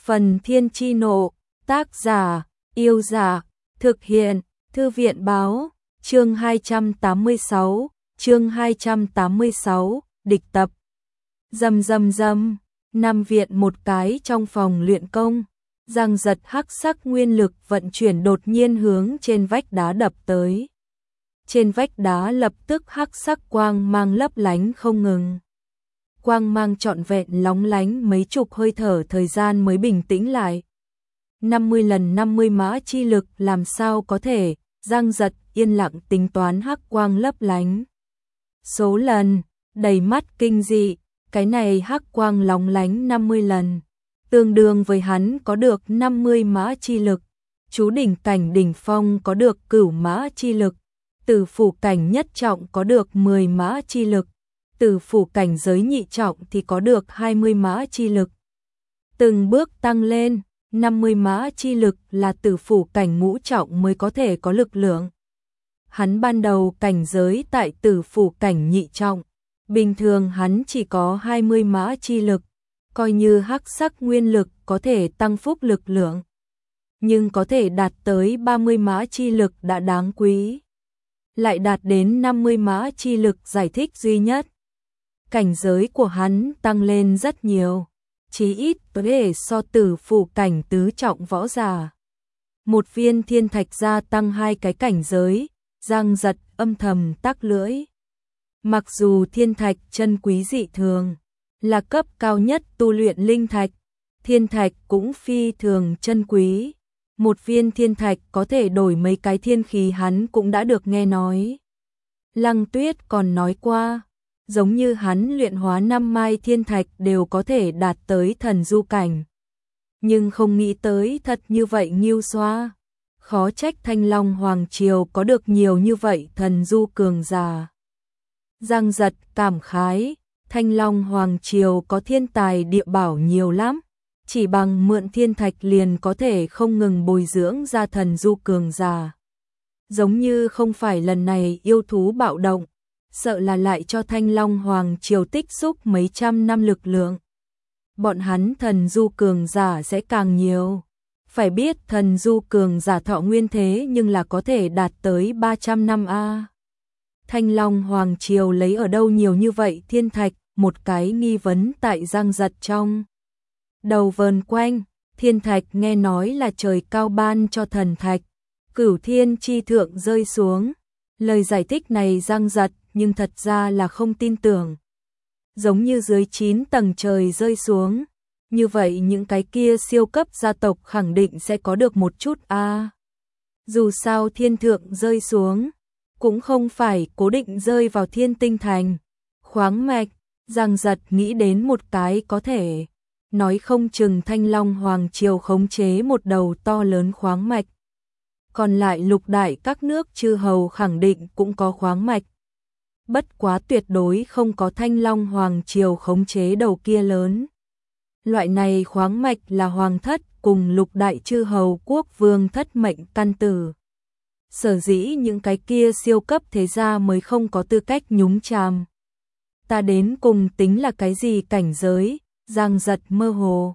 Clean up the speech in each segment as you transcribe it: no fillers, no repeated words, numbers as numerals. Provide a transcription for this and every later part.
Phần Thiên Chi Nộ, tác giả, Yêu Giả, thực hiện, Thư viện Báo, chương 286, địch tập. Rầm rầm rầm, Nam viện một cái trong phòng luyện công, giằng giật hắc sắc nguyên lực vận chuyển đột nhiên hướng trên vách đá đập tới. Trên vách đá lập tức hắc sắc quang mang lấp lánh không ngừng. Quang mang trọn vẹn lóng lánh mấy chục hơi thở thời gian mới bình tĩnh lại. 50 lần 50 mã chi lực làm sao có thể, giằng giật yên lặng tính toán hắc quang lấp lánh. Số lần, đầy mắt kinh dị, cái này hắc quang lóng lánh 50 lần, tương đương với hắn có được 50 mã chi lực, chú đỉnh cảnh đỉnh phong có được cửu mã chi lực, tử phủ cảnh nhất trọng có được 10 mã chi lực, tử phủ cảnh giới nhị trọng thì có được 20 mã chi lực. Từng bước tăng lên, 50 mã chi lực là tử phủ cảnh ngũ trọng mới có thể có lực lượng. Hắn ban đầu cảnh giới tại tử phủ cảnh nhị trọng, bình thường hắn chỉ có 20 mã chi lực, coi như hắc sắc nguyên lực có thể tăng phúc lực lượng. Nhưng có thể đạt tới 30 mã chi lực đã đáng quý. Lại đạt đến 50 mã chi lực giải thích duy nhất. Cảnh giới của hắn tăng lên rất nhiều, chí ít có thể so tử phủ cảnh tứ trọng võ giả. Một viên thiên thạch gia tăng 2 cái cảnh giới, giằng giật âm thầm tắc lưỡi. Mặc dù thiên thạch chân quý dị thường, là cấp cao nhất tu luyện linh thạch, thiên thạch cũng phi thường chân quý. Một viên thiên thạch có thể đổi mấy cái thiên khí hắn cũng đã được nghe nói. Lăng Tuyết còn nói qua, giống như hắn luyện hóa 5 mai thiên thạch đều có thể đạt tới thần du cảnh. Nhưng không nghĩ tới thật như vậy nghiêu xoa. Khó trách Thanh Long Hoàng Triều có được nhiều như vậy thần du cường giả. Giằng giật cảm khái, Thanh Long Hoàng Triều có thiên tài địa bảo nhiều lắm. Chỉ bằng mượn thiên thạch liền có thể không ngừng bồi dưỡng ra thần du cường giả. Giống như không phải lần này yêu thú bạo động, sợ là lại cho Thanh Long Hoàng Triều tích xúc mấy trăm năm lực lượng. Bọn hắn thần du cường giả sẽ càng nhiều. Phải biết thần du cường giả thọ nguyên thế nhưng là có thể đạt tới 300 năm a. Thanh Long Hoàng Triều lấy ở đâu nhiều như vậy thiên thạch, một cái nghi vấn tại giằng giật trong đầu vờn quanh. Thiên thạch nghe nói là trời cao ban cho thần thạch, cửu thiên chi thượng rơi xuống. Lời giải thích này giằng giật nhưng thật ra là không tin tưởng. Giống như dưới 9 tầng trời rơi xuống, như vậy những cái kia siêu cấp gia tộc khẳng định sẽ có được một chút a. Dù sao thiên thượng rơi xuống, cũng không phải cố định rơi vào thiên tinh thành, khoáng mạch. Giằng giật nghĩ đến một cái có thể, nói không chừng Thanh Long Hoàng Triều khống chế một đầu to lớn khoáng mạch. Còn lại lục đại các nước chư hầu khẳng định cũng có khoáng mạch. Bất quá tuyệt đối không có Thanh Long Hoàng Triều khống chế đầu kia lớn. Loại này khoáng mạch là hoàng thất cùng lục đại chư hầu quốc vương thất mệnh căn tử. Sở dĩ những cái kia siêu cấp thế gia mới không có tư cách nhúng chàm. Ta đến cùng tính là cái gì cảnh giới, giằng giật mơ hồ.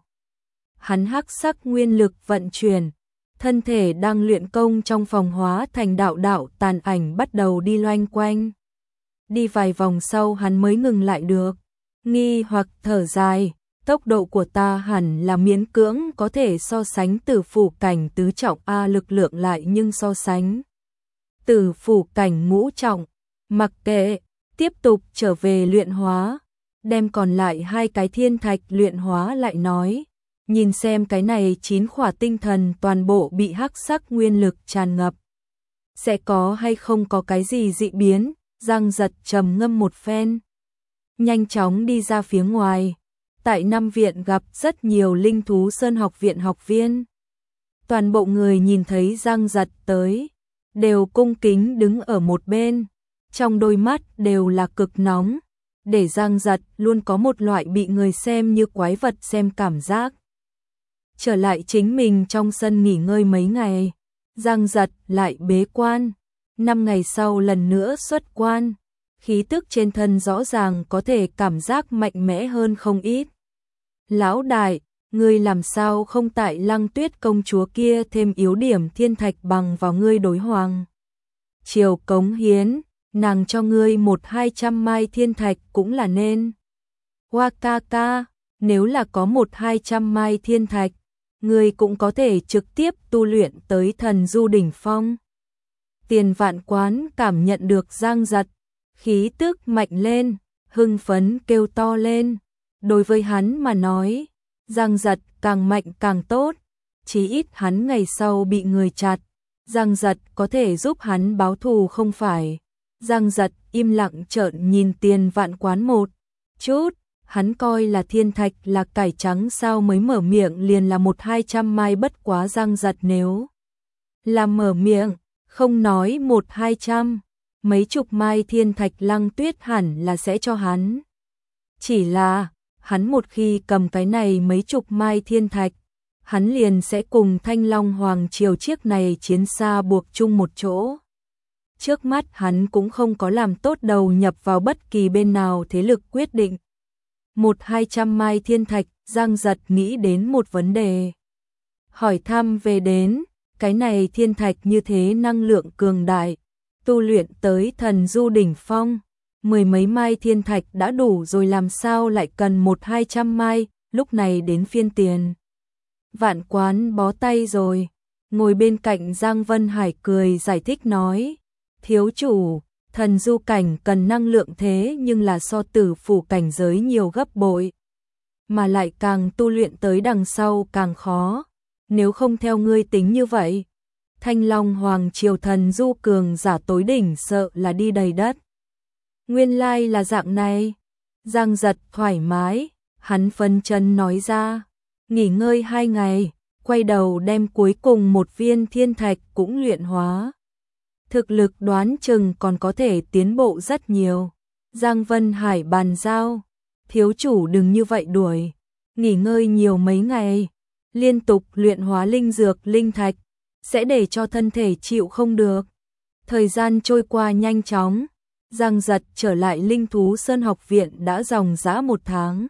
Hắn hắc sắc nguyên lực vận chuyển, thân thể đang luyện công trong phòng hóa thành đạo đạo tàn ảnh bắt đầu đi loanh quanh. Đi vài vòng sau hắn mới ngừng lại được, nghi hoặc thở dài, tốc độ của ta hẳn là miễn cưỡng có thể so sánh tử phủ cảnh tứ trọng a, lực lượng lại nhưng so sánh tử phủ cảnh ngũ trọng, mặc kệ, tiếp tục trở về luyện hóa, đem còn lại 2 cái thiên thạch luyện hóa lại nói, nhìn xem cái này 9 khỏa tinh thần toàn bộ bị hắc sắc nguyên lực tràn ngập, sẽ có hay không có cái gì dị biến. Giằng giật trầm ngâm một phen, nhanh chóng đi ra phía ngoài. Tại Nam viện gặp rất nhiều linh thú sơn học viện học viên. Toàn bộ người nhìn thấy giằng giật tới, đều cung kính đứng ở một bên, trong đôi mắt đều là cực nóng, để giằng giật luôn có một loại bị người xem như quái vật xem cảm giác. Trở lại chính mình trong sân nghỉ ngơi mấy ngày, giằng giật lại bế quan. 5 ngày sau lần nữa xuất quan, khí tức trên thân rõ ràng có thể cảm giác mạnh mẽ hơn không ít. Lão đại, ngươi làm sao không tại Lăng Tuyết công chúa kia thêm yếu điểm thiên thạch bằng vào ngươi đối hoàng triều cống hiến, nàng cho ngươi 100-200 mai thiên thạch cũng là nên. Hoa ca ca, nếu là có 100-200 mai thiên thạch, ngươi cũng có thể trực tiếp tu luyện tới thần du đỉnh phong. Tiền Vạn Quán cảm nhận được Giang Giật, khí tức mạnh lên, hưng phấn kêu to lên. Đối với hắn mà nói, Giang Giật càng mạnh càng tốt, chí ít hắn ngày sau bị người chặt, Giang Giật có thể giúp hắn báo thù không phải. Giang Giật im lặng trợn nhìn Tiền Vạn Quán một chút, hắn coi là thiên thạch là cải trắng sao, mới mở miệng liền là 100-200 mai, bất quá Giang Giật nếu là mở miệng, không nói 100-200, mấy chục mai thiên thạch Lăng Tuyết hẳn là sẽ cho hắn. Chỉ là, hắn một khi cầm cái này mấy chục mai thiên thạch, hắn liền sẽ cùng Thanh Long Hoàng triều chiếc này chiến xa buộc chung một chỗ. Trước mắt hắn cũng không có làm tốt đầu nhập vào bất kỳ bên nào thế lực quyết định. 100-200 mai thiên thạch, Giang Giật nghĩ đến một vấn đề. Hỏi thăm về đến, cái này thiên thạch như thế năng lượng cường đại, tu luyện tới thần du đỉnh phong, 10 mấy mai thiên thạch đã đủ rồi, làm sao lại cần 100-200 mai, lúc này đến phiên Tiền Vạn Quán bó tay rồi. Ngồi bên cạnh Giang Vân Hải cười giải thích nói, thiếu chủ, thần du cảnh cần năng lượng thế nhưng là so tử phủ cảnh giới nhiều gấp bội, mà lại càng tu luyện tới đằng sau càng khó. Nếu không theo ngươi tính như vậy, Thanh Long Hoàng triều thần du cường giả tối đỉnh sợ là đi đầy đất. Nguyên lai là dạng này. Giang Giật thoải mái, hắn phân chân nói ra, nghỉ ngơi 2 ngày, quay đầu đem cuối cùng một viên thiên thạch cũng luyện hóa. Thực lực đoán chừng còn có thể tiến bộ rất nhiều. Giang Vân Hải bàn giao, thiếu chủ đừng như vậy đuổi, nghỉ ngơi nhiều mấy ngày, liên tục luyện hóa linh dược linh thạch, sẽ để cho thân thể chịu không được. Thời gian trôi qua nhanh chóng, Giang Giật trở lại Linh Thú Sơn học viện đã dòng dã 1 tháng.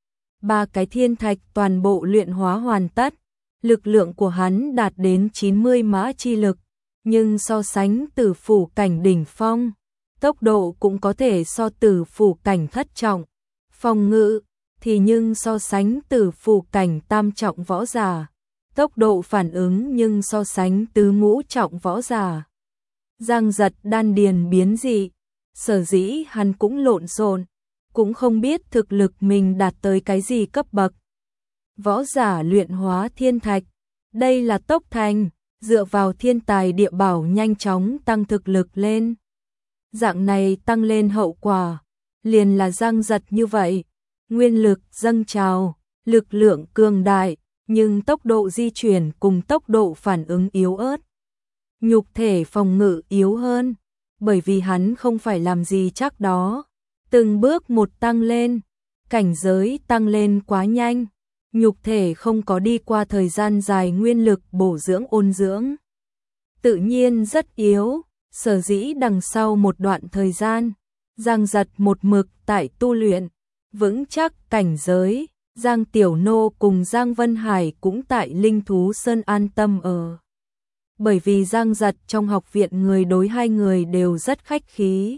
3 cái thiên thạch toàn bộ luyện hóa hoàn tất, lực lượng của hắn đạt đến 90 mã chi lực, nhưng so sánh tử phủ cảnh đỉnh phong, tốc độ cũng có thể so tử phủ cảnh thất trọng, phòng ngự thì nhưng so sánh tử phủ cảnh tam trọng võ giả, tốc độ phản ứng nhưng so sánh tứ ngũ trọng võ giả. Giang Giật đan điền biến dị, sở dĩ hắn cũng lộn xộn, cũng không biết thực lực mình đạt tới cái gì cấp bậc. Võ giả luyện hóa thiên thạch, đây là tốc thành, dựa vào thiên tài địa bảo nhanh chóng tăng thực lực lên. Dạng này tăng lên hậu quả, liền là Giang Giật như vậy, nguyên lực dâng trào, lực lượng cường đại, nhưng tốc độ di chuyển cùng tốc độ phản ứng yếu ớt. Nhục thể phòng ngự yếu hơn, bởi vì hắn không phải làm gì chắc đó. Từng bước một tăng lên, cảnh giới tăng lên quá nhanh, nhục thể không có đi qua thời gian dài nguyên lực bổ dưỡng ôn dưỡng. Tự nhiên rất yếu, sở dĩ đằng sau một đoạn thời gian, Giang Giật một mực tại tu luyện, vững chắc cảnh giới. Giang Tiểu Nô cùng Giang Vân Hải cũng tại Linh Thú Sơn an tâm ở. Bởi vì Giang Giật trong học viện người đối hai người đều rất khách khí.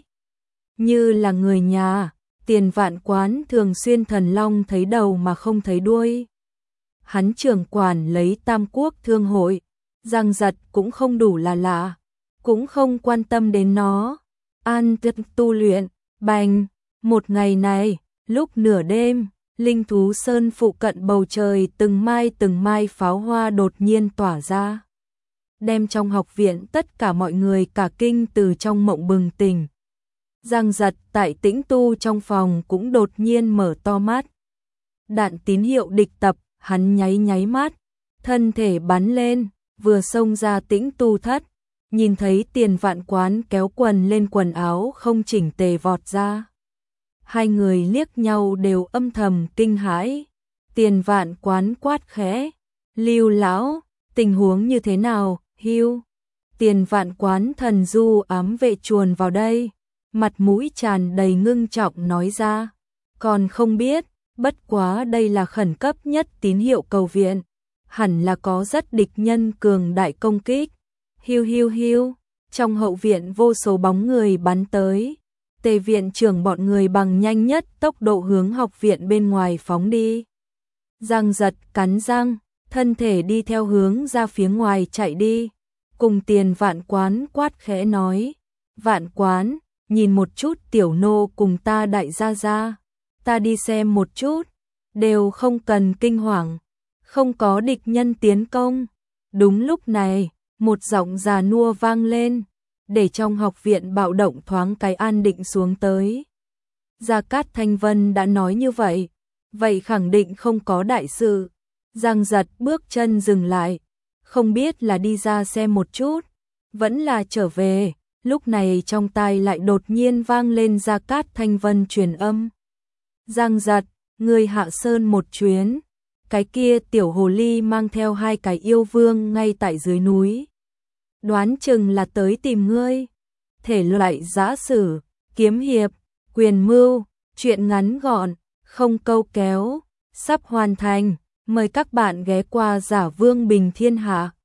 Như là người nhà, Tiền Vạn Quán thường xuyên thần long thấy đầu mà không thấy đuôi. Hắn trưởng quản lấy Tam Quốc Thương hội, Giang Giật cũng không đủ là lạ, cũng không quan tâm đến nó. An tâm tu luyện, bành, một ngày này, lúc nửa đêm, Linh Thú Sơn phụ cận bầu trời từng mai pháo hoa đột nhiên tỏa ra, đem trong học viện tất cả mọi người cả kinh từ trong mộng bừng tỉnh. Giang Giật tại tĩnh tu trong phòng cũng đột nhiên mở to mắt. Đạn tín hiệu địch tập, hắn nháy nháy mắt, thân thể bắn lên, vừa xông ra tĩnh tu thất, nhìn thấy Tiền Vạn Quán kéo quần lên quần áo không chỉnh tề vọt ra. Hai người liếc nhau đều âm thầm kinh hãi. Tiền Vạn Quán quát khẽ, Lưu lão, tình huống như thế nào, Hưu? Tiền Vạn Quán thần du ám vệ chuồn vào đây, mặt mũi tràn đầy ngưng trọng nói ra, còn không biết, bất quá đây là khẩn cấp nhất tín hiệu cầu viện, hẳn là có rất địch nhân cường đại công kích. Hiu hiu hiu, trong hậu viện vô số bóng người bắn tới. Tề viện trưởng bọn người bằng nhanh nhất tốc độ hướng học viện bên ngoài phóng đi. Giang Giật cắn răng, thân thể đi theo hướng ra phía ngoài chạy đi. Cùng Tiền Vạn Quán quát khẽ nói, Vạn Quán, nhìn một chút tiểu nô cùng ta đại gia gia, ta đi xem một chút, đều không cần kinh hoàng, không có địch nhân tiến công. Đúng lúc này, một giọng già nua vang lên, để trong học viện bạo động thoáng cái an định xuống tới. Gia Cát Thanh Vân đã nói như vậy, vậy khẳng định không có đại sự. Giang Giật bước chân dừng lại, không biết là đi ra xem một chút, vẫn là trở về. Lúc này trong tai lại đột nhiên vang lên Gia Cát Thanh Vân truyền âm. Giang Giật, ngươi hạ sơn một chuyến, cái kia tiểu hồ ly mang theo 2 cái yêu vương ngay tại dưới núi. Đoán chừng là tới tìm ngươi. Thể loại giã sử, kiếm hiệp, quyền mưu, truyện ngắn gọn, không câu kéo, sắp hoàn thành. Mời các bạn ghé qua Giả Vương Bình Thiên Hạ.